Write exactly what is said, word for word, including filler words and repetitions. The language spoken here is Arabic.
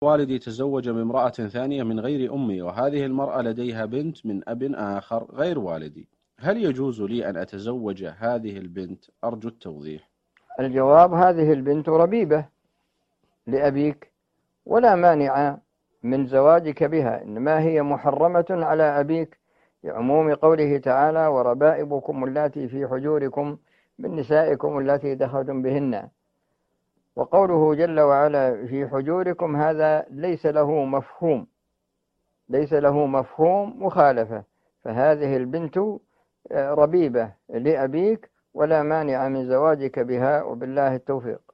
والدي تزوج من امرأة ثانية من غير أمي، وهذه المرأة لديها بنت من أب آخر غير والدي، هل يجوز لي أن أتزوج هذه البنت؟ أرجو التوضيح. الجواب: هذه البنت ربيبة لأبيك، ولا مانع من زواجك بها، إنما هي محرمة على أبيك لعموم قوله تعالى: وربائبكم اللاتي في حجوركم من نسائكم اللاتي دخلتم بهن. وقوله جل وعلا في حجوركم هذا ليس له مفهوم ليس له مفهوم مخالفة، فهذه البنت ربيبة لأبيك ولا مانع من زواجك بها، وبالله التوفيق.